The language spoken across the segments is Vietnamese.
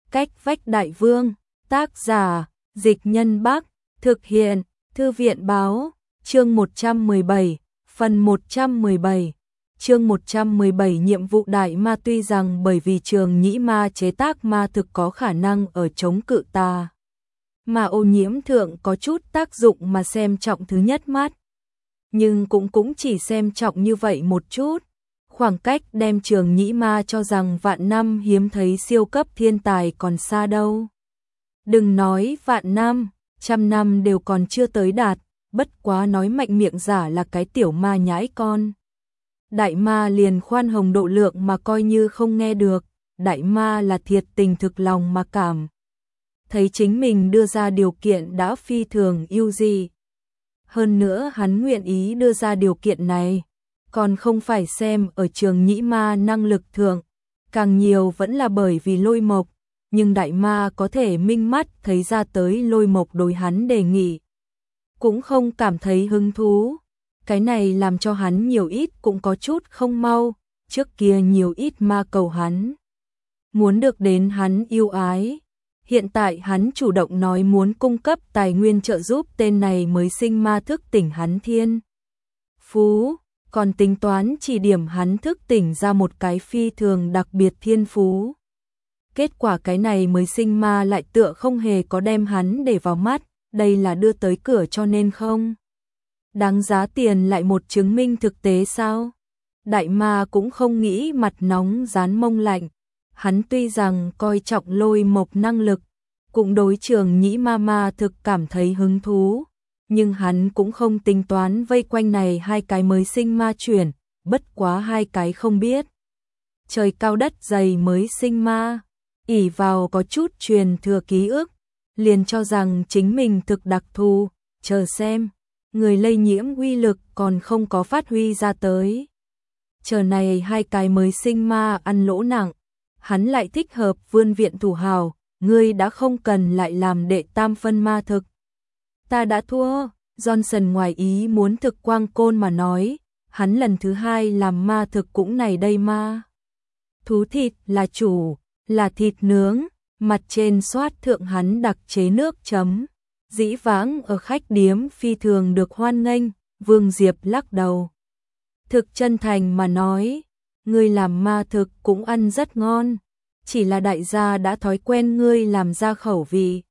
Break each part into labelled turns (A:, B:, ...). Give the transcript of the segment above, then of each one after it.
A: Cách vách đại vương, tác giả, Dịch Nhân Bắc, thực hiện, Thư viện báo, chương 117, phần 117. Chương 117 nhiệm vụ đại ma tuy rằng bởi vì Trường Nhĩ Ma chế tác ma thực có khả năng ở chống cự tà mà ô nhiễm thượng có chút tác dụng mà xem trọng thứ nhất mắt. Nhưng cũng chỉ xem trọng như vậy một chút. Khoảng cách đem Trường Nhĩ Ma cho rằng vạn năm hiếm thấy siêu cấp thiên tài còn xa đâu. Đừng nói vạn năm, trăm năm đều còn chưa tới đạt, bất quá nói mạnh miệng giả là cái tiểu ma nhãi con. Đại ma liền khoan hồng độ lượng mà coi như không nghe được, đại ma là thiệt tình thực lòng mà cảm. Thấy chính mình đưa ra điều kiện đã phi thường ưu dị. Hơn nữa hắn nguyện ý đưa ra điều kiện này, còn không phải xem ở Trường Nhĩ Ma năng lực thượng, càng nhiều vẫn là bởi vì Lôi Mộc, nhưng đại ma có thể minh mắt thấy ra tới Lôi Mộc đối hắn đề nghị. Cũng không cảm thấy hứng thú, cái này làm cho hắn nhiều ít cũng có chút không mau, trước kia nhiều ít ma cầu hắn. Muốn được đến hắn yêu ái. Hiện tại hắn chủ động nói muốn cung cấp tài nguyên trợ giúp tên này mới sinh ma thức tỉnh hắn thiên phú, còn tính toán chỉ điểm hắn thức tỉnh ra một cái phi thường đặc biệt thiên phú. Kết quả cái này mới sinh ma lại tựa không hề có đem hắn để vào mắt, đây là đưa tới cửa cho nên không đáng giá tiền lại một chứng minh thực tế sao? Đại ma cũng không nghĩ mặt nóng rán mông lạnh. Hắn tuy rằng coi trọng Lôi Mộc năng lực, cũng đối Trường Nhĩ Ma thực cảm thấy hứng thú, nhưng hắn cũng không tính toán vây quanh này hai cái mới sinh ma chuyển, bất quá hai cái không biết. Trời cao đất dày mới sinh ma, ỷ vào có chút truyền thừa ký ức, liền cho rằng chính mình thực đặc thù, chờ xem, người lây nhiễm uy lực còn không có phát huy ra tới. Chờ này hai cái mới sinh ma ăn lỗ nặng. Hắn lại thích hợp vươn viện thủ hào, ngươi đã không cần lại làm đệ tam phân ma thực. Ta đã thua, Johnson ngoài ý muốn thực quang côn mà nói, hắn lần thứ hai làm ma thực cũng này đây ma. Thú thịt là chủ, là thịt nướng, mặt trên xoát thượng hắn đặc chế nước chấm. Dĩ vãng ở khách điếm phi thường được hoan nghênh, Vương Diệp lắc đầu. Thực chân thành mà nói, ngươi làm ma thực cũng ăn rất ngon, chỉ là đại gia đã thói quen ngươi làm ra khẩu vị.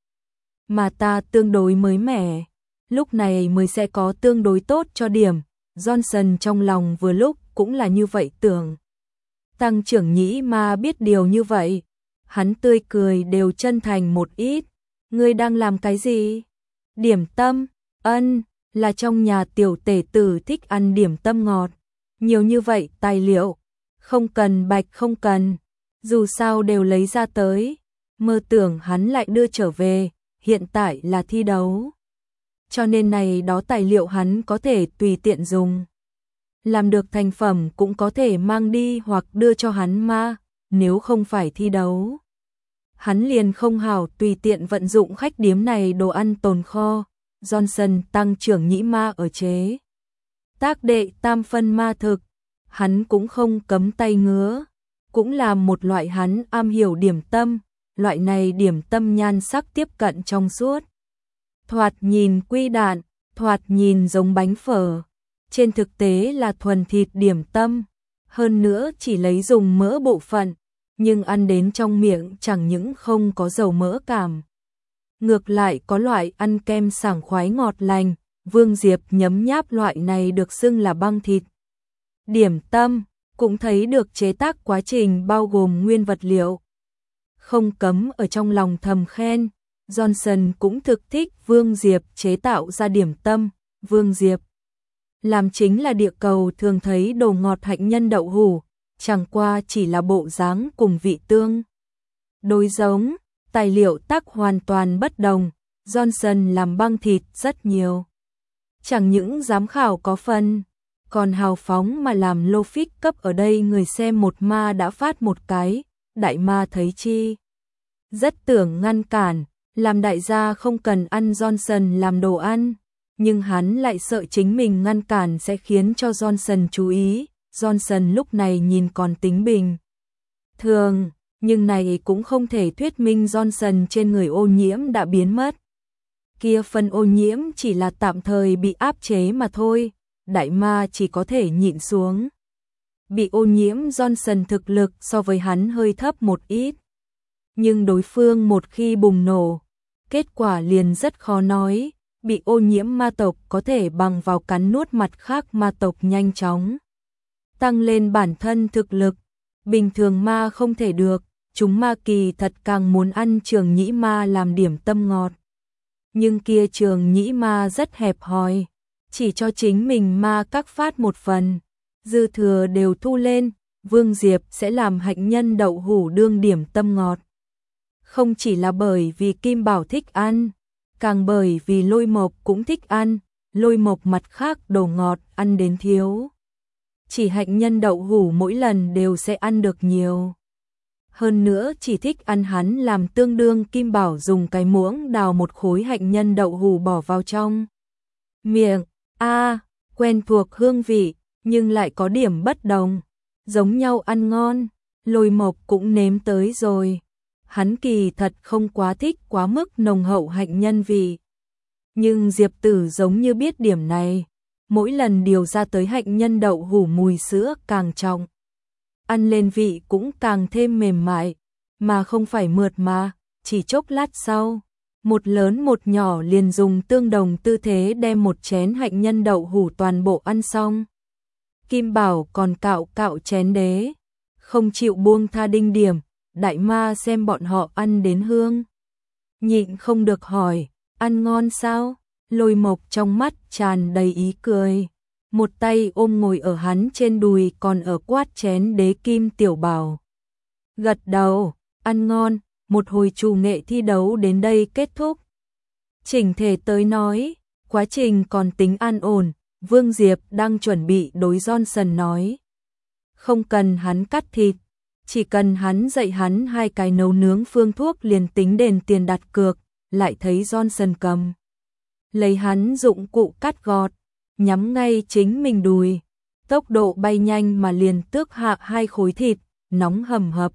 A: Mà ta tương đối mới mẻ, lúc này mới sẽ có tương đối tốt cho điểm. Johnson trong lòng vừa lúc cũng là như vậy tưởng. Tăng trưởng Nhĩ Ma biết điều như vậy, hắn tươi cười đều chân thành một ít. Ngươi đang làm cái gì? Điểm tâm, ân, là trong nhà tiểu tể tử thích ăn điểm tâm ngọt. Nhiều như vậy tài liệu. Không cần bạch không cần, dù sao đều lấy ra tới, mơ tưởng hắn lại đưa trở về, hiện tại là thi đấu. Cho nên này đó tài liệu hắn có thể tùy tiện dùng. Làm được thành phẩm cũng có thể mang đi hoặc đưa cho hắn ma, nếu không phải thi đấu. Hắn liền không hảo tùy tiện vận dụng khách điếm này đồ ăn tồn kho. Johnson tăng trưởng Nhĩ Ma ở chế tác đệ tam phân ma thực. Hắn cũng không cấm tay ngứa, cũng là một loại hắn am hiểu điểm tâm, loại này điểm tâm nhan sắc tiếp cận trong suốt. Thoạt nhìn quy đạn, thoạt nhìn giống bánh phở, trên thực tế là thuần thịt điểm tâm, hơn nữa chỉ lấy dùng mỡ bộ phận, nhưng ăn đến trong miệng chẳng những không có dầu mỡ cảm. Ngược lại có loại ăn kem sảng khoái ngọt lành, Vương Diệp nhấm nháp loại này được xưng là băng thịt. Điểm tâm, cũng thấy được chế tác quá trình bao gồm nguyên vật liệu. Không cấm ở trong lòng thầm khen, Johnson cũng thực thích Vương Diệp chế tạo ra điểm tâm. Vương Diệp làm chính là địa cầu thường thấy đồ ngọt hạnh nhân đậu hủ, chẳng qua chỉ là bộ dáng cùng vị tương đối giống, tài liệu tác hoàn toàn bất đồng. Johnson làm băng thịt rất nhiều, chẳng những giám khảo có phần, còn hào phóng mà làm lô phích cấp ở đây người xem một ma đã phát một cái, đại ma thấy chi. Rất tưởng ngăn cản, làm đại gia không cần ăn Johnson làm đồ ăn, nhưng hắn lại sợ chính mình ngăn cản sẽ khiến cho Johnson chú ý. Johnson lúc này nhìn còn tính bình thường, Nhưng này cũng không thể thuyết minh Johnson trên người ô nhiễm đã biến mất. Kia phần ô nhiễm chỉ là tạm thời bị áp chế mà thôi, đại ma chỉ có thể nhịn xuống. Bị ô nhiễm Johnson thực lực so với hắn hơi thấp một ít. Nhưng đối phương một khi bùng nổ, kết quả liền rất khó nói, bị ô nhiễm ma tộc có thể bằng vào cắn nuốt mặt khác ma tộc nhanh chóng. Tăng lên bản thân thực lực, bình thường ma không thể được, chúng ma kỳ thật càng muốn ăn trường nhĩ ma làm điểm tâm ngọt. Nhưng kia trường nhĩ ma rất hẹp hòi, chỉ cho chính mình ma các phát một phần, dư thừa đều thu lên, Vương Diệp sẽ làm hạnh nhân đậu hũ đương điểm tâm ngọt. Không chỉ là bởi vì Kim Bảo thích ăn, càng bởi vì Lôi Mộc cũng thích ăn, Lôi Mộc mặt khác đồ ngọt ăn đến thiếu. Chỉ hạnh nhân đậu hũ mỗi lần đều sẽ ăn được nhiều. Hơn nữa chỉ thích ăn hắn làm tương đương Kim Bảo dùng cái muỗng đào một khối hạnh nhân đậu hũ bỏ vào trong miệng. Quen thuộc hương vị, nhưng lại có điểm bất đồng. Giống nhau ăn ngon, Lôi Mộc cũng nếm tới rồi. Hắn kỳ thật không quá thích quá mức nồng hậu hạnh nhân vị. Nhưng Diệp Tử giống như biết điểm này. Mỗi lần điều ra tới hạnh nhân đậu hũ mùi sữa càng trọng. Ăn lên vị cũng càng thêm mềm mại, mà không phải mượt mà, chỉ chốc lát sau. Một lớn một nhỏ liền dùng tương đồng tư thế đem một chén hạnh nhân đậu hũ toàn bộ ăn xong. Kim Bảo còn cạo cạo chén đế, không chịu buông tha đinh điểm, đại ma xem bọn họ ăn đến hương. Nhịn không được hỏi, ăn ngon sao? Lôi Mộc trong mắt tràn đầy ý cười. Một tay ôm ngồi ở hắn trên đùi còn ở quát chén đế Kim Tiểu Bảo. Gật đầu, ăn ngon, một hồi chủ nghệ thi đấu đến đây kết thúc. Chỉnh thể tới nói, quá trình còn tính an ổn, Vương Diệp đang chuẩn bị đối Johnson nói. Không cần hắn cắt thịt, chỉ cần hắn dạy hắn 2 cái nấu nướng phương thuốc liền tính đền tiền đặt cược, lại thấy Johnson cầm. Lấy hắn dụng cụ cắt gọt, nhắm ngay chính mình đùi, tốc độ bay nhanh mà liền tước hạ 2 khối thịt, nóng hầm hập.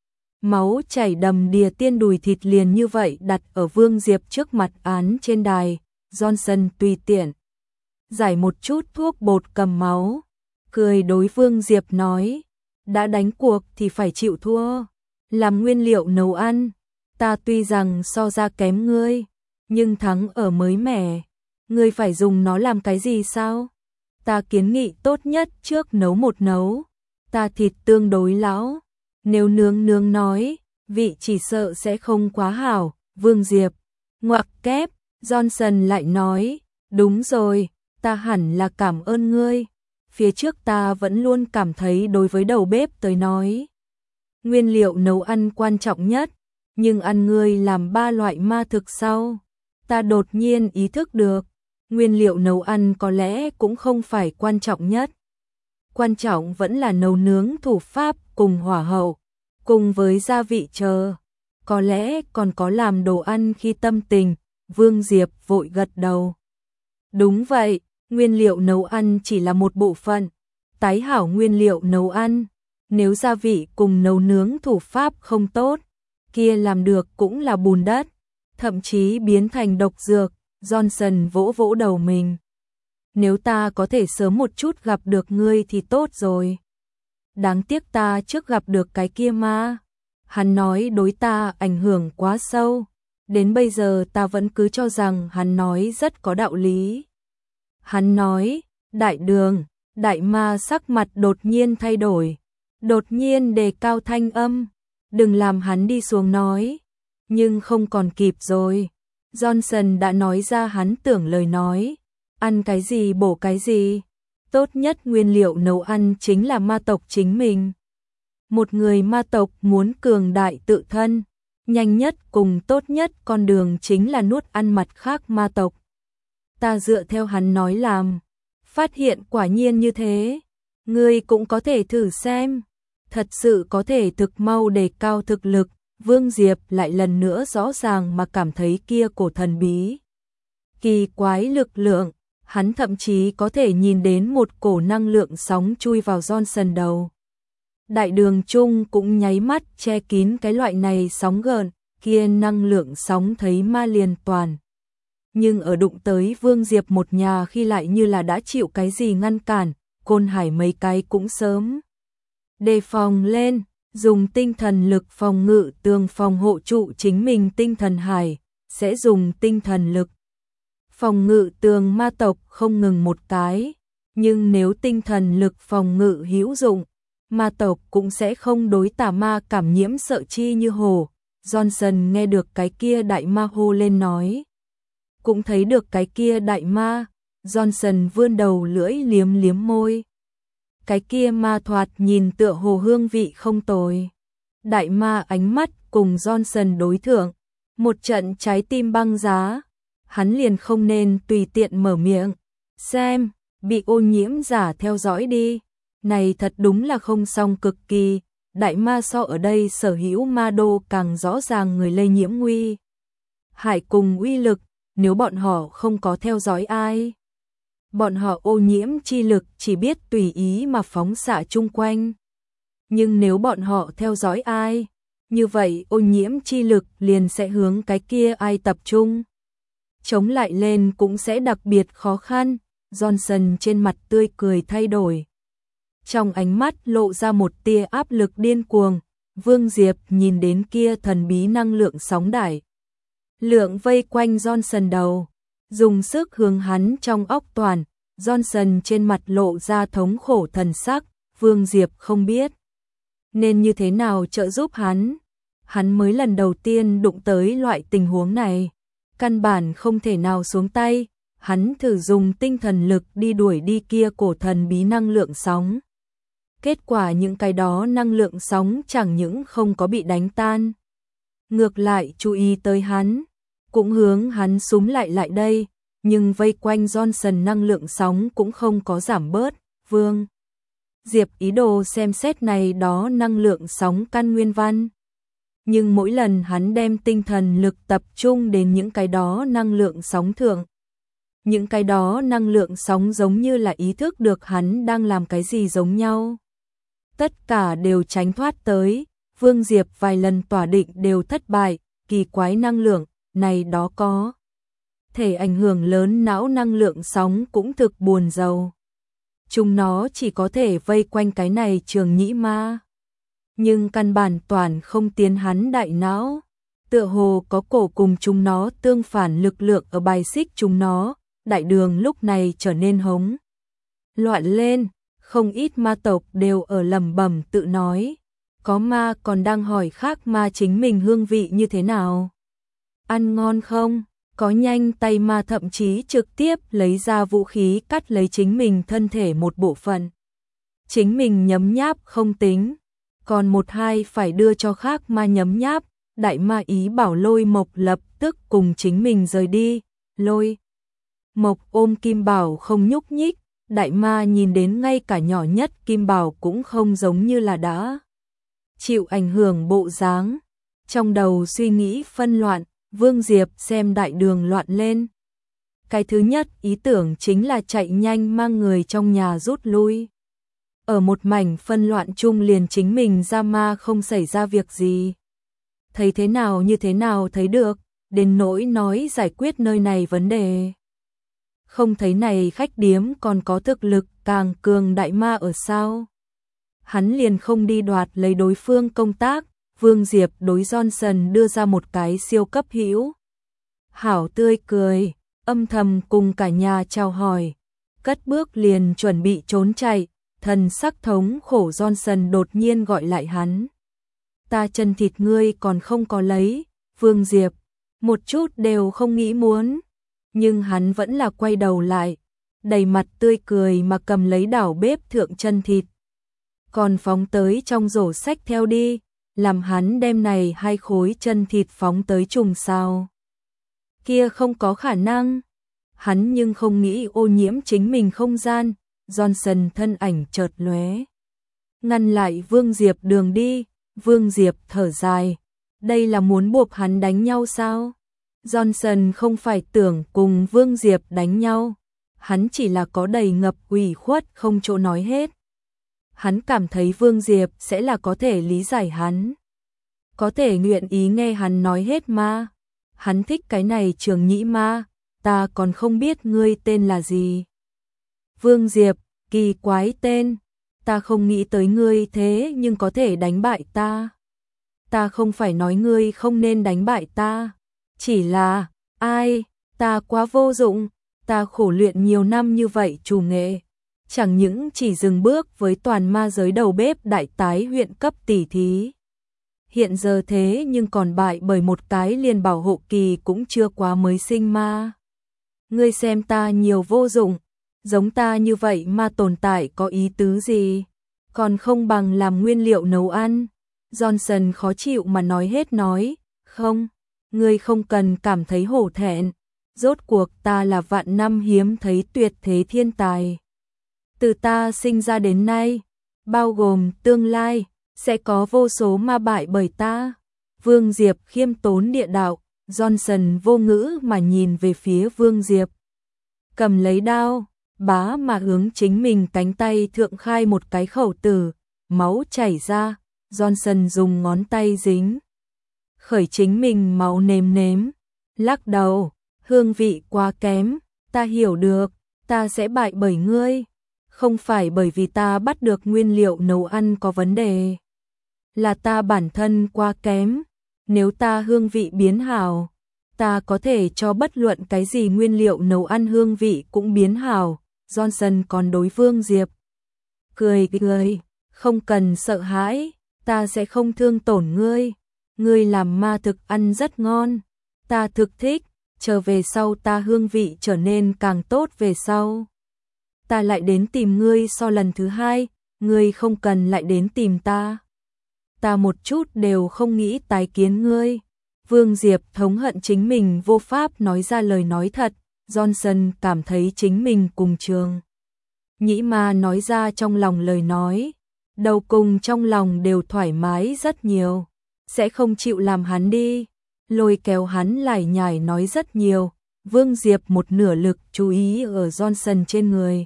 A: Máu chảy đầm đìa tiên đùi thịt liền như vậy đặt ở Vương Diệp trước mặt án trên đài, Johnson tùy tiện. Giải một chút thuốc bột cầm máu, cười đối Vương Diệp nói, đã đánh cuộc thì phải chịu thua, làm nguyên liệu nấu ăn, ta tuy rằng so ra kém ngươi, nhưng thắng ở mới mẻ, ngươi phải dùng nó làm cái gì sao? Ta kiến nghị tốt nhất trước nấu một nấu, ta thịt tương đối lão, nếu nướng nói, vị chỉ sợ sẽ không quá hảo. Vương Diệp ngoặc kép, Johnson lại nói, đúng rồi, ta hẳn là cảm ơn ngươi, phía trước ta vẫn luôn cảm thấy đối với đầu bếp tới nói, nguyên liệu nấu ăn quan trọng nhất, nhưng ăn ngươi làm 3 loại ma thực sau, ta đột nhiên ý thức được, nguyên liệu nấu ăn có lẽ cũng không phải quan trọng nhất. Quan trọng vẫn là nấu nướng thủ pháp cùng hỏa hậu, cùng với gia vị chờ, có lẽ còn có làm đồ ăn khi tâm tình. Vương Diệp vội gật đầu. Đúng vậy, nguyên liệu nấu ăn chỉ là một bộ phận, tái hảo nguyên liệu nấu ăn, nếu gia vị cùng nấu nướng thủ pháp không tốt, kia làm được cũng là bùn đất, thậm chí biến thành độc dược. Johnson vỗ vỗ đầu mình. Nếu ta có thể sớm một chút gặp được ngươi thì tốt rồi. Đáng tiếc ta trước gặp được cái kia ma. Hắn nói đối ta ảnh hưởng quá sâu. Đến bây giờ ta vẫn cứ cho rằng hắn nói rất có đạo lý. Hắn nói, đại đường, đại ma sắc mặt đột nhiên thay đổi. Đột nhiên đề cao thanh âm. Đừng làm hắn đi xuống nói. Nhưng không còn kịp rồi. Johnson đã nói ra hắn tưởng lời nói. Ăn cái gì bổ cái gì. Tốt nhất nguyên liệu nấu ăn chính là ma tộc chính mình. Một người ma tộc muốn cường đại tự thân, nhanh nhất cùng tốt nhất con đường chính là nuốt ăn mặt khác ma tộc. Ta dựa theo hắn nói làm, phát hiện quả nhiên như thế. Ngươi cũng có thể thử xem, thật sự có thể thực mau đề cao thực lực. Vương Diệp lại lần nữa rõ ràng mà cảm thấy kia cổ thần bí. Kỳ quái lực lượng, hắn thậm chí có thể nhìn đến một cổ năng lượng sóng chui vào Johnson đầu. Đại đường chung cũng nháy mắt che kín cái loại này sóng gợn, kia năng lượng sóng thấy ma liền toàn. Nhưng ở đụng tới Vương Diệp một nhà khi lại như là đã chịu cái gì ngăn cản, Côn Hải mấy cái cũng sớm đề phòng lên, dùng tinh thần lực phòng ngự tường phòng hộ trụ chính mình tinh thần hải, sẽ dùng tinh thần lực phòng ngự tường ma tộc không ngừng một cái, nhưng nếu tinh thần lực phòng ngự hữu dụng, ma tộc cũng sẽ không đối tà ma cảm nhiễm sợ chi như hồ. Johnson nghe được cái kia đại ma hô lên nói. Cũng thấy được cái kia đại ma, Johnson vươn đầu lưỡi liếm liếm môi. Cái kia ma thoạt nhìn tựa hồ hương vị không tồi. Đại ma ánh mắt cùng Johnson đối thượng, một trận trái tim băng giá, hắn liền không nên tùy tiện mở miệng. Xem, bị ô nhiễm giả theo dõi đi, này thật đúng là không xong cực kỳ. Đại ma so ở đây sở hữu ma đô càng rõ ràng người lây nhiễm nguy hại cùng uy lực, nếu bọn họ không có theo dõi ai. Bọn họ ô nhiễm chi lực chỉ biết tùy ý mà phóng xạ chung quanh. Nhưng nếu bọn họ theo dõi ai, như vậy ô nhiễm chi lực liền sẽ hướng cái kia ai tập trung. Chống lại lên cũng sẽ đặc biệt khó khăn. Johnson trên mặt tươi cười thay đổi. Trong ánh mắt lộ ra một tia áp lực điên cuồng, Vương Diệp nhìn đến kia thần bí năng lượng sóng đại. Lượng vây quanh Johnson đầu, dùng sức hướng hắn trong óc toàn, Johnson trên mặt lộ ra thống khổ thần sắc, Vương Diệp không biết nên như thế nào trợ giúp hắn mới lần đầu tiên đụng tới loại tình huống này, căn bản không thể nào xuống tay, hắn thử dùng tinh thần lực đi đuổi đi kia cổ thần bí năng lượng sóng. Kết quả những cái đó năng lượng sóng chẳng những không có bị đánh tan, ngược lại chú ý tới hắn, cũng hướng hắn súm lại đây, nhưng vây quanh Johnson năng lượng sóng cũng không có giảm bớt. Vương Diệp ý đồ xem xét này đó năng lượng sóng căn nguyên văn, nhưng mỗi lần hắn đem tinh thần lực tập trung đến những cái đó năng lượng sóng thượng, những cái đó năng lượng sóng giống như là ý thức được hắn đang làm cái gì giống nhau. Tất cả đều tránh thoát tới, Vương Diệp vài lần tỏa định đều thất bại, kỳ quái năng lượng này đó có thể ảnh hưởng lớn não năng lượng sóng cũng thực buồn rầu. Chúng nó chỉ có thể vây quanh cái này trường nhĩ ma, nhưng căn bản toàn không tiến hắn đại não, tựa hồ có cổ cùng chúng nó tương phản lực lượng ở bài xích chúng nó. Đại đường lúc này trở nên hống loạn lên, không ít ma tộc đều ở lẩm bẩm tự nói, có ma còn đang hỏi khác ma chính mình hương vị như thế nào, ăn ngon không, có nhanh tay ma thậm chí trực tiếp lấy ra vũ khí cắt lấy chính mình thân thể một bộ phận. Chính mình nhấm nháp không tính, còn một hai phải đưa cho khác ma nhấm nháp. Đại ma ý bảo Lôi Mộc lập tức cùng chính mình rời đi. Lôi Mộc ôm Kim Bảo không nhúc nhích, đại ma nhìn đến ngay cả nhỏ nhất Kim Bảo cũng không giống như là đã chịu ảnh hưởng bộ dáng. Trong đầu suy nghĩ phân loạn, Vương Diệp xem đại đường loạn lên. Cái thứ nhất ý tưởng chính là chạy nhanh mang người trong nhà rút lui. Ở một mảnh phân loạn chung liền chính mình ra ma không xảy ra việc gì. Thấy thế nào như thế nào thấy được, đến nỗi nói giải quyết nơi này vấn đề. Không thấy này khách điếm còn có thực lực càng cường đại ma ở sao. Hắn liền không đi đoạt lấy đối phương công tác. Vương Diệp đối Johnson đưa ra một cái siêu cấp hữu hảo tươi cười, âm thầm cùng cả nhà chào hỏi, cất bước liền chuẩn bị trốn chạy, thần sắc thống khổ Johnson đột nhiên gọi lại hắn. Ta chân thịt ngươi còn không có lấy. Vương Diệp một chút đều không nghĩ muốn, nhưng hắn vẫn là quay đầu lại, đầy mặt tươi cười mà cầm lấy đảo bếp thượng chân thịt, còn phóng tới trong rổ sách theo đi, làm hắn đem này 2 khối chân thịt phóng tới trùng sao. Kia không có khả năng, hắn nhưng không nghĩ ô nhiễm chính mình không gian. Johnson thân ảnh chợt lóe, ngăn lại Vương Diệp đường đi. Vương Diệp thở dài, đây là muốn buộc hắn đánh nhau sao? Johnson không phải tưởng cùng Vương Diệp đánh nhau, hắn chỉ là có đầy ngập ủy khuất không chỗ nói hết. hắn cảm thấy Vương Diệp sẽ là có thể lý giải hắn. Có thể nguyện ý nghe hắn nói hết mà. Hắn thích cái này Trường Nhĩ ma, ta còn không biết ngươi tên là gì. Vương Diệp, kỳ quái tên, ta không nghĩ tới ngươi thế nhưng có thể đánh bại ta. Ta không phải nói ngươi không nên đánh bại ta, chỉ là, ai, ta quá vô dụng, ta khổ luyện nhiều năm như vậy chủ nghệ. Chẳng những chỉ dừng bước với toàn ma giới đầu bếp đại tái huyện cấp tỷ thí. Hiện giờ thế nhưng còn bại bởi một cái liền bảo hộ kỳ cũng chưa quá mới sinh ma. Ngươi xem ta nhiều vô dụng, giống ta như vậy mà tồn tại có ý tứ gì, còn không bằng làm nguyên liệu nấu ăn. Johnson khó chịu mà nói hết nói, không, ngươi không cần cảm thấy hổ thẹn, rốt cuộc ta là vạn năm hiếm thấy tuyệt thế thiên tài. Từ ta sinh ra đến nay, bao gồm tương lai, sẽ có vô số ma bại bởi ta. Vương Diệp khiêm tốn địa đạo, Johnson vô ngữ mà nhìn về phía Vương Diệp. Cầm lấy đao, bá mà hướng chính mình cánh tay thượng khai một cái khẩu tử, máu chảy ra, Johnson dùng ngón tay dính. Khởi chính mình máu nếm nếm, lắc đầu, hương vị quá kém, ta hiểu được, ta sẽ bại bởi ngươi. Không phải bởi vì ta bắt được nguyên liệu nấu ăn có vấn đề, là ta bản thân quá kém. Nếu ta hương vị biến hảo, ta có thể cho bất luận cái gì nguyên liệu nấu ăn hương vị cũng biến hảo. Johnson còn đối Vương Diệp cười cười, không cần sợ hãi, ta sẽ không thương tổn ngươi. Ngươi làm ma thực ăn rất ngon, ta thực thích, chờ về sau ta hương vị trở nên càng tốt về sau. Ta lại đến tìm ngươi so lần thứ hai, ngươi không cần lại đến tìm ta. Ta một chút đều không nghĩ tái kiến ngươi. Vương Diệp thống hận chính mình vô pháp nói ra lời nói thật. Johnson cảm thấy chính mình cùng Trường Nhĩ ma nói ra trong lòng lời nói, đầu cùng trong lòng đều thoải mái rất nhiều, sẽ không chịu làm hắn đi, lôi kéo hắn lải nhải nói rất nhiều. Vương Diệp một nửa lực chú ý ở Johnson trên người,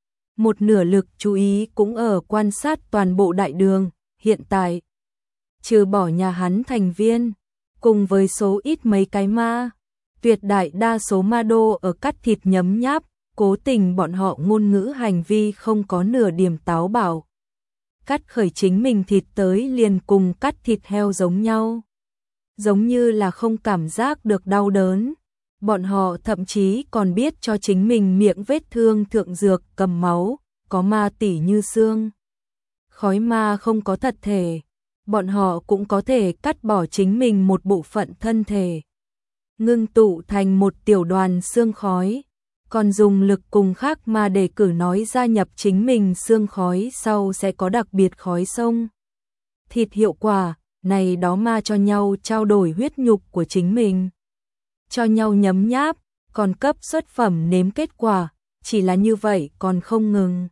A: một nửa lực chú ý cũng ở quan sát toàn bộ đại đường. Hiện tại, trừ bỏ nhà hắn thành viên, cùng với số ít mấy cái ma, tuyệt đại đa số ma đô ở cắt thịt nhấm nháp, cố tình bọn họ ngôn ngữ hành vi không có nửa điểm táo bạo. Cắt khởi chính mình thịt tới liền cùng cắt thịt heo giống nhau, giống như là không cảm giác được đau đớn. Bọn họ thậm chí còn biết cho chính mình miệng vết thương thượng dược cầm máu, có ma tỉ như xương. Khói ma không có thật thể, bọn họ cũng có thể cắt bỏ chính mình một bộ phận thân thể, ngưng tụ thành một tiểu đoàn xương khói, còn dùng lực cùng khác ma để cử nói gia nhập chính mình xương khói sau sẽ có đặc biệt khói sông thịt hiệu quả. Này đó ma cho nhau trao đổi huyết nhục của chính mình, cho nhau nhấm nháp, còn cấp xuất phẩm nếm kết quả. Chỉ là như vậy còn không ngừng,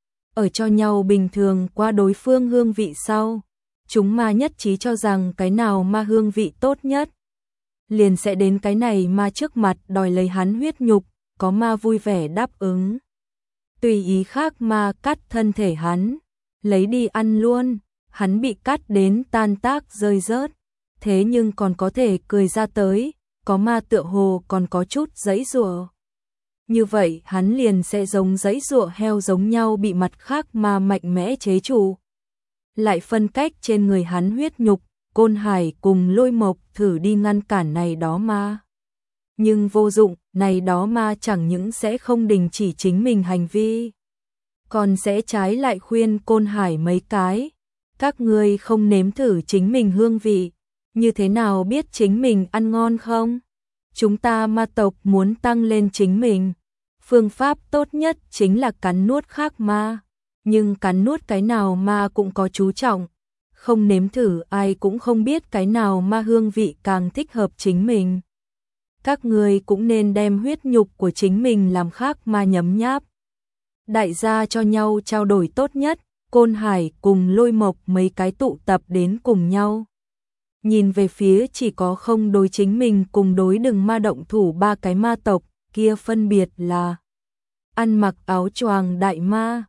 A: ở cho nhau bình thường qua đối phương hương vị sau, chúng ma nhất trí cho rằng cái nào ma hương vị tốt nhất, liền sẽ đến cái này ma trước mặt đòi lấy hắn huyết nhục. Có ma vui vẻ đáp ứng, tùy ý khác ma cắt thân thể hắn, lấy đi ăn luôn. Hắn bị cắt đến tan tác rơi rớt, thế nhưng còn có thể cười ra tới. Có ma tựa hồ còn có chút giãy giụa, như vậy hắn liền sẽ giống giãy giụa heo giống nhau bị mặt khác ma mạnh mẽ chế trụ, lại phân cách trên người hắn huyết nhục. Côn Hải cùng Lôi Mộc thử đi ngăn cản này đó ma, nhưng vô dụng. Này đó ma chẳng những sẽ không đình chỉ chính mình hành vi, còn sẽ trái lại khuyên Côn Hải mấy cái, các ngươi không nếm thử chính mình hương vị, như thế nào biết chính mình ăn ngon không? Chúng ta ma tộc muốn tăng lên chính mình, phương pháp tốt nhất chính là cắn nuốt khác ma, nhưng cắn nuốt cái nào ma cũng có chú trọng, không nếm thử ai cũng không biết cái nào ma hương vị càng thích hợp chính mình. Các ngươi cũng nên đem huyết nhục của chính mình làm khác ma nhấm nháp. Đại gia cho nhau trao đổi tốt nhất. Côn Hải cùng Lôi Mộc mấy cái tụ tập đến cùng nhau, nhìn về phía chỉ có không đối chính mình cùng đối đừng ma động thủ ba cái ma tộc kia, phân biệt là ăn mặc áo choàng đại ma,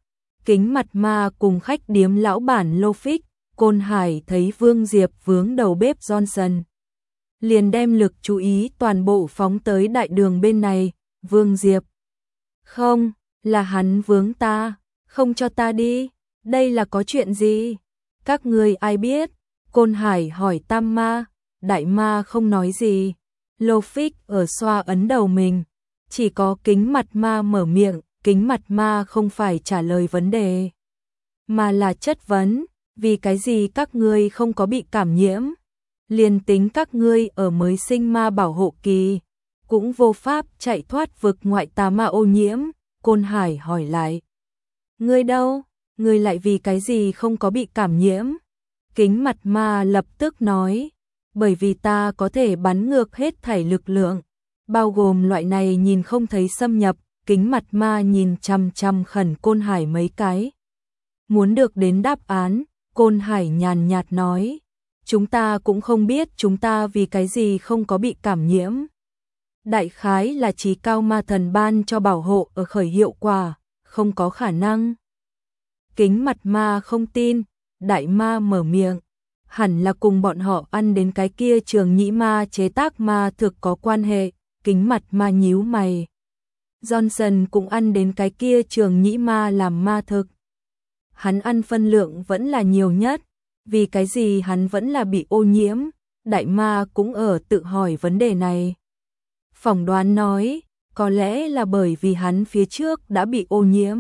A: Kính Mặt Ma cùng khách điếm lão bản Lofic, Côn Hải thấy Vương Diệp vướng đầu bếp Johnson. Liền đem lực chú ý toàn bộ phóng tới đại đường bên này. Vương Diệp: không, là hắn vướng ta, không cho ta đi, đây là có chuyện gì? Các ngươi ai biết? Côn Hải hỏi Tam Ma. Đại Ma không nói gì. Lofic ở xoa ấn đầu mình. Chỉ có Kính Mặt Ma mở miệng. Kính Mặt Ma không phải trả lời vấn đề, mà là chất vấn, vì cái gì các ngươi không có bị cảm nhiễm? Liền tính các ngươi ở mới sinh ma bảo hộ kỳ, cũng vô pháp chạy thoát vực ngoại tà ma ô nhiễm. Côn Hải hỏi lại. Ngươi đâu? Ngươi lại vì cái gì không có bị cảm nhiễm? Kính Mặt Ma lập tức nói, bởi vì ta có thể bắn ngược hết thảy lực lượng, bao gồm loại này nhìn không thấy xâm nhập. Kính Mặt Ma nhìn chằm chằm khẩn Côn Hải mấy cái. Muốn được đến đáp án. Côn Hải nhàn nhạt nói, chúng ta cũng không biết chúng ta vì cái gì không có bị cảm nhiễm. Đại khái là trí cao ma thần ban cho bảo hộ ở khởi hiệu quả, không có khả năng. Kính Mặt Ma không tin. Đại Ma mở miệng, hẳn là cùng bọn họ ăn đến cái kia trường nhĩ ma chế tác ma thực có quan hệ. Kính Mặt Ma nhíu mày. Johnson cũng ăn đến cái kia trường nhĩ ma làm ma thực. Hắn ăn phân lượng vẫn là nhiều nhất, vì cái gì hắn vẫn là bị ô nhiễm? Đại Ma cũng ở tự hỏi vấn đề này. Phỏng đoán nói, có lẽ là bởi vì hắn phía trước đã bị ô nhiễm.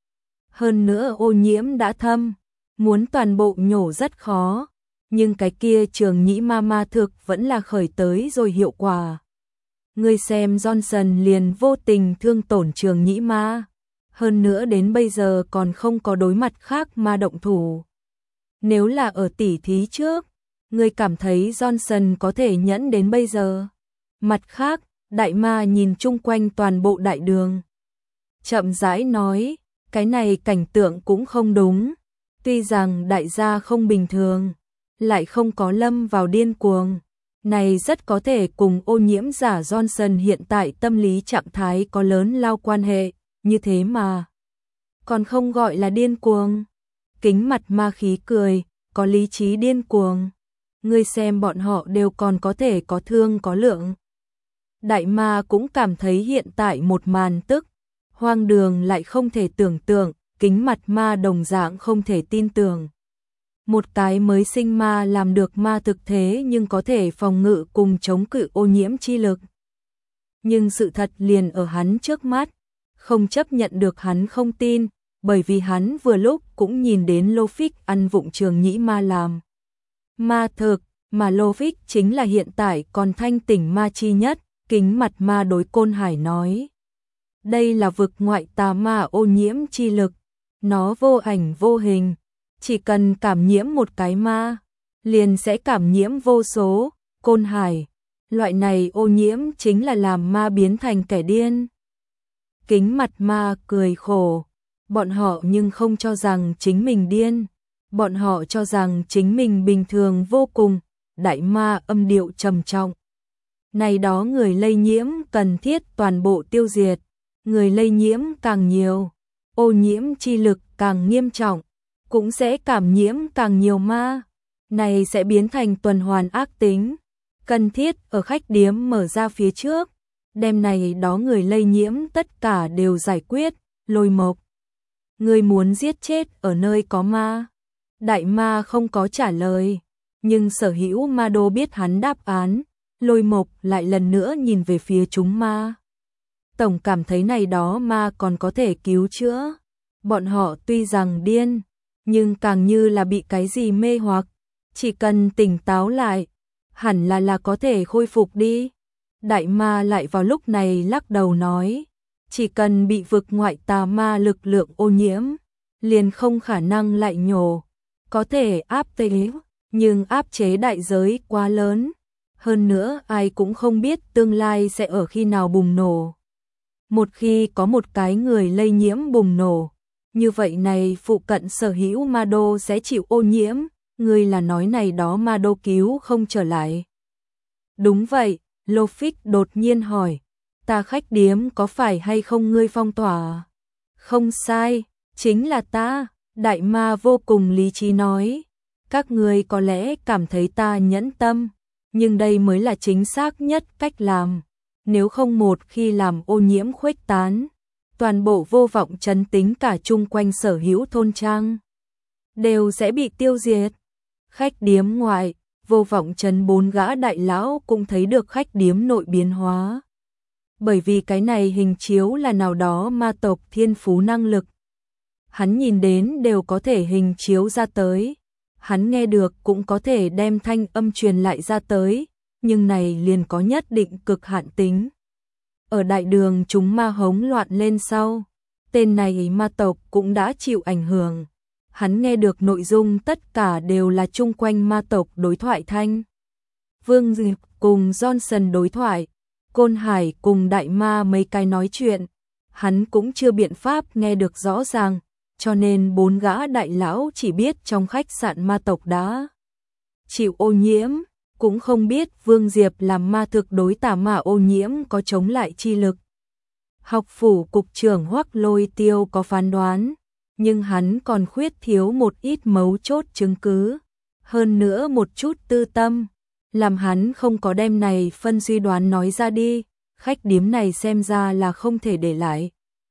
A: Hơn nữa ô nhiễm đã thâm, muốn toàn bộ nhổ rất khó, nhưng cái kia trường nhĩ ma ma thực vẫn là khởi tới rồi hiệu quả. Ngươi xem Johnson liền vô tình thương tổn trường nhĩ ma, hơn nữa đến bây giờ còn không có đối mặt khác ma động thủ. Nếu là ở tỉ thí trước, ngươi cảm thấy Johnson có thể nhẫn đến bây giờ? Mặt khác, Đại Ma nhìn chung quanh toàn bộ đại đường, chậm rãi nói, cái này cảnh tượng cũng không đúng. Tuy rằng đại gia không bình thường, lại không có lâm vào điên cuồng. Này rất có thể cùng ô nhiễm giả Johnson hiện tại tâm lý trạng thái có lớn lao quan hệ, như thế mà còn không gọi là điên cuồng. Kính Mặt Ma khí cười, có lý trí điên cuồng. Ngươi xem bọn họ đều còn có thể có thương có lượng. Đại Ma cũng cảm thấy hiện tại một màn tức hoang đường lại không thể tưởng tượng. Kính Mặt Ma đồng dạng không thể tin tưởng. Một cái mới sinh ma làm được ma thực thế nhưng có thể phòng ngự cùng chống cự ô nhiễm chi lực. Nhưng sự thật liền ở hắn trước mắt, không chấp nhận được hắn không tin, bởi vì hắn vừa lúc cũng nhìn đến Lofic ăn vụng trường nhĩ ma làm ma thực, mà Lofic chính là hiện tại còn thanh tỉnh ma chi nhất. Kính Mặt Ma đối Côn Hải nói, đây là vực ngoại tà ma ô nhiễm chi lực, nó vô ảnh vô hình, chỉ cần cảm nhiễm một cái ma, liền sẽ cảm nhiễm vô số. Côn Hải, loại này ô nhiễm chính là làm ma biến thành kẻ điên. Kính Mặt Ma cười khổ, bọn họ nhưng không cho rằng chính mình điên, bọn họ cho rằng chính mình bình thường vô cùng. Đại Ma âm điệu trầm trọng, này đó người lây nhiễm cần thiết toàn bộ tiêu diệt, người lây nhiễm càng nhiều, ô nhiễm chi lực càng nghiêm trọng, cũng sẽ cảm nhiễm càng nhiều ma, này sẽ biến thành tuần hoàn ác tính. Cần thiết ở khách điếm mở ra phía trước, đêm này đó người lây nhiễm tất cả đều giải quyết. Lôi Mộc, ngươi muốn giết chết ở nơi có ma? Đại Ma không có trả lời, nhưng sở hữu ma đô biết hắn đáp án. Lôi Mộc lại lần nữa nhìn về phía chúng ma. Tổng cảm thấy này đó ma còn có thể cứu chữa. Bọn họ tuy rằng điên, nhưng càng như là bị cái gì mê hoặc, chỉ cần tỉnh táo lại, hẳn là có thể khôi phục đi. Đại Ma lại vào lúc này lắc đầu nói, chỉ cần bị vực ngoại tà ma lực lượng ô nhiễm, liền không khả năng lại nhổ, có thể áp chế, nhưng áp chế đại giới quá lớn. Hơn nữa ai cũng không biết tương lai sẽ ở khi nào bùng nổ. Một khi có một cái người lây nhiễm bùng nổ, như vậy này phụ cận sở hữu ma đô sẽ chịu ô nhiễm. Ngươi là nói này đó ma đô cứu không trở lại? Đúng vậy, Lofic đột nhiên hỏi, ta khách điếm có phải hay không ngươi phong tỏa? Không sai, Chính là ta, đại ma vô cùng lý trí nói. Các ngươi có lẽ cảm thấy ta nhẫn tâm, nhưng đây mới là chính xác nhất cách làm. Nếu không một khi làm ô nhiễm khuếch tán, toàn bộ Vô Vọng trấn tính cả chung quanh sở hữu thôn trang đều sẽ bị tiêu diệt. Khách điếm ngoại, Vô Vọng trấn 4 gã đại lão cũng thấy được khách điếm nội biến hóa. Bởi vì cái này hình chiếu là nào đó ma tộc thiên phú năng lực. Hắn nhìn đến đều có thể hình chiếu ra tới. Hắn nghe được cũng có thể đem thanh âm truyền lại ra tới, nhưng này liền có nhất định cực hạn tính. Ở đại đường chúng ma hống loạn lên sau, tên này ma tộc cũng đã chịu ảnh hưởng. Hắn nghe được nội dung tất cả đều là chung quanh ma tộc đối thoại thanh. Vương Diệp cùng Johnson đối thoại, Côn Hải cùng đại ma mấy cái nói chuyện, hắn cũng chưa biện pháp nghe được rõ ràng, cho nên 4 gã đại lão chỉ biết trong khách sạn ma tộc đã chịu ô nhiễm, cũng không biết Vương Diệp làm ma thực đối tà ma ô nhiễm có chống lại chi lực. Học phủ cục trưởng Hoắc Lôi Tiêu có phán đoán, nhưng hắn còn khuyết thiếu một ít mấu chốt chứng cứ, hơn nữa một chút tư tâm, làm hắn không có đem này phân suy đoán nói ra đi, khách điếm này xem ra là không thể để lại.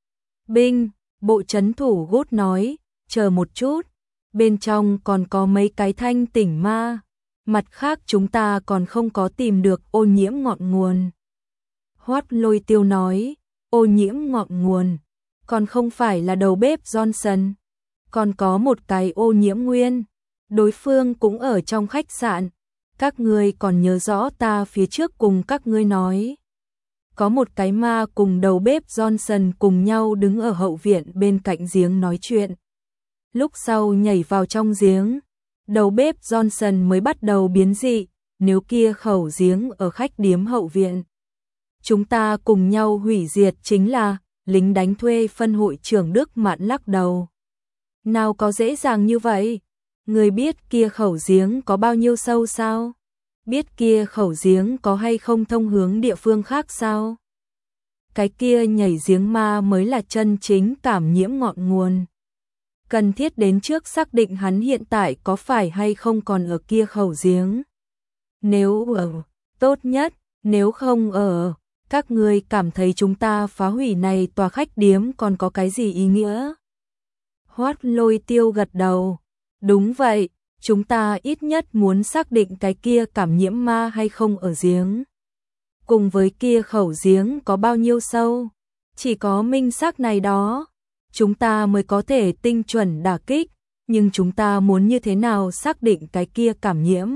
A: Binh, bộ trấn thủ Gút nói, chờ một chút, bên trong còn có mấy cái thanh tỉnh ma, mặt khác chúng ta còn không có tìm được ô nhiễm ngọn nguồn. Hoắc Lôi Tiêu nói, ô nhiễm ngọn nguồn, còn không phải là đầu bếp Johnson, còn có một cái ô nhiễm nguyên, đối phương cũng ở trong khách sạn, các ngươi còn nhớ rõ ta phía trước cùng các ngươi nói. Có một cái ma cùng đầu bếp Johnson cùng nhau đứng ở hậu viện bên cạnh giếng nói chuyện. Lúc sau nhảy vào trong giếng, đầu bếp Johnson mới bắt đầu biến dị, nếu kia khẩu giếng ở khách điếm hậu viện. Chúng ta cùng nhau hủy diệt chính là lính đánh thuê phân hội trưởng Đức Mạn lắc đầu. Nào có dễ dàng như vậy? Người biết kia khẩu giếng có bao nhiêu sâu sao? Biết kia khẩu giếng có hay không thông hướng địa phương khác sao? Cái kia nhảy giếng ma mới là chân chính cảm nhiễm ngọn nguồn. Cần thiết đến trước xác định hắn hiện tại có phải hay không còn ở kia khẩu giếng. Nếu ở, tốt nhất, nếu không ở, các ngươi cảm thấy chúng ta phá hủy này tòa khách điếm còn có cái gì ý nghĩa? Hoắc Lôi Tiêu gật đầu. Đúng vậy, chúng ta ít nhất muốn xác định cái kia cảm nhiễm ma hay không ở giếng. Cùng với kia khẩu giếng có bao nhiêu sâu, chỉ có minh xác này đó, chúng ta mới có thể tinh chuẩn đả kích, nhưng chúng ta muốn như thế nào xác định cái kia cảm nhiễm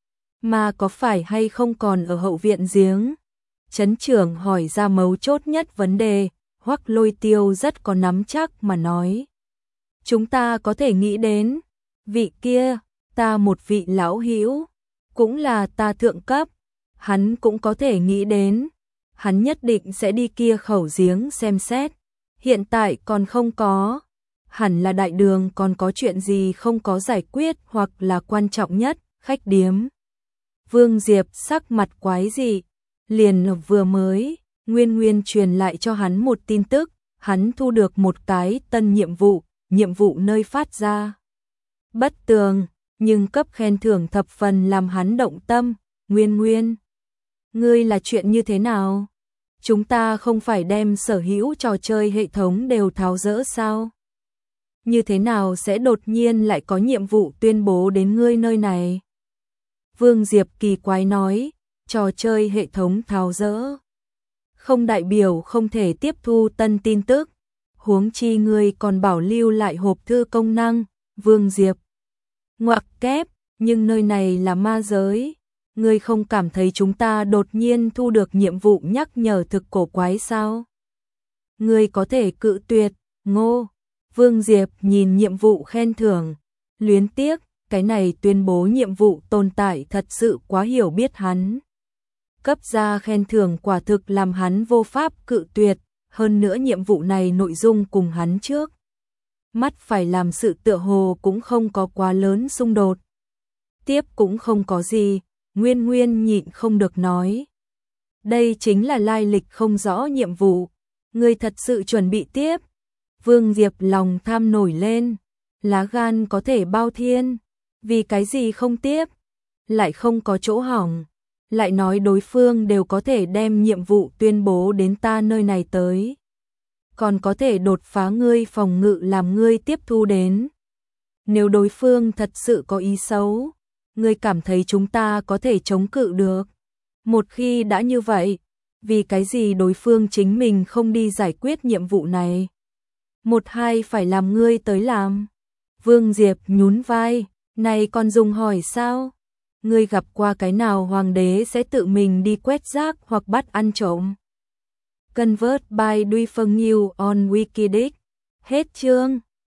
A: ma có phải hay không còn ở hậu viện giếng? Trấn trưởng hỏi ra mấu chốt nhất vấn đề, Hoắc Lôi Tiêu rất có nắm chắc mà nói. Chúng ta có thể nghĩ đến, vị kia, ta một vị lão hữu, cũng là ta thượng cấp, hắn cũng có thể nghĩ đến, hắn nhất định sẽ đi kia khẩu giếng xem xét, hiện tại còn không có, hẳn là đại đường còn có chuyện gì không có giải quyết hoặc là quan trọng nhất, khách điếm. Vương Diệp sắc mặt quái dị, liền vừa mới, Nguyên truyền lại cho hắn một tin tức, hắn thu được một cái tân nhiệm vụ nơi phát ra. Bất tường, nhưng cấp khen thưởng thập phần làm hắn động tâm, Nguyên. Ngươi là chuyện như thế nào? Chúng ta không phải đem sở hữu trò chơi hệ thống đều tháo dỡ sao? Như thế nào sẽ đột nhiên lại có nhiệm vụ tuyên bố đến ngươi nơi này? Vương Diệp kỳ quái nói, trò chơi hệ thống tháo dỡ không đại biểu không thể tiếp thu tân tin tức, huống chi ngươi còn bảo lưu lại hộp thư công năng. Vương Diệp ngoặc kép, nhưng nơi này là ma giới, ngươi không cảm thấy chúng ta đột nhiên thu được nhiệm vụ nhắc nhở thực cổ quái sao? Ngươi có thể cự tuyệt, Ngô. Vương Diệp nhìn nhiệm vụ khen thưởng, luyến tiếc, cái này tuyên bố nhiệm vụ tồn tại thật sự quá hiểu biết hắn. Cấp ra khen thưởng quả thực làm hắn vô pháp cự tuyệt, hơn nữa nhiệm vụ này nội dung cùng hắn trước mắt phải làm sự tựa hồ cũng không có quá lớn xung đột. Tiếp cũng không có gì, Nguyên nhịn không được nói. Đây chính là lai lịch không rõ nhiệm vụ, ngươi thật sự chuẩn bị tiếp. Vương Diệp lòng tham nổi lên, lá gan có thể bao thiên, vì cái gì không tiếp, lại không có chỗ hỏng, lại nói đối phương đều có thể đem nhiệm vụ tuyên bố đến ta nơi này tới, còn có thể đột phá ngươi phòng ngự làm ngươi tiếp thu đến. Nếu đối phương thật sự có ý xấu, ngươi cảm thấy chúng ta có thể chống cự được. Một khi đã như vậy, vì cái gì đối phương chính mình không đi giải quyết nhiệm vụ này? Một hai phải làm ngươi tới làm. Vương Diệp nhún vai, này còn dùng hỏi sao? Ngươi gặp qua cái nào hoàng đế sẽ tự mình đi quét rác hoặc bắt ăn trộm? Convert by Duy Phân New on Wikidic. Hết chương.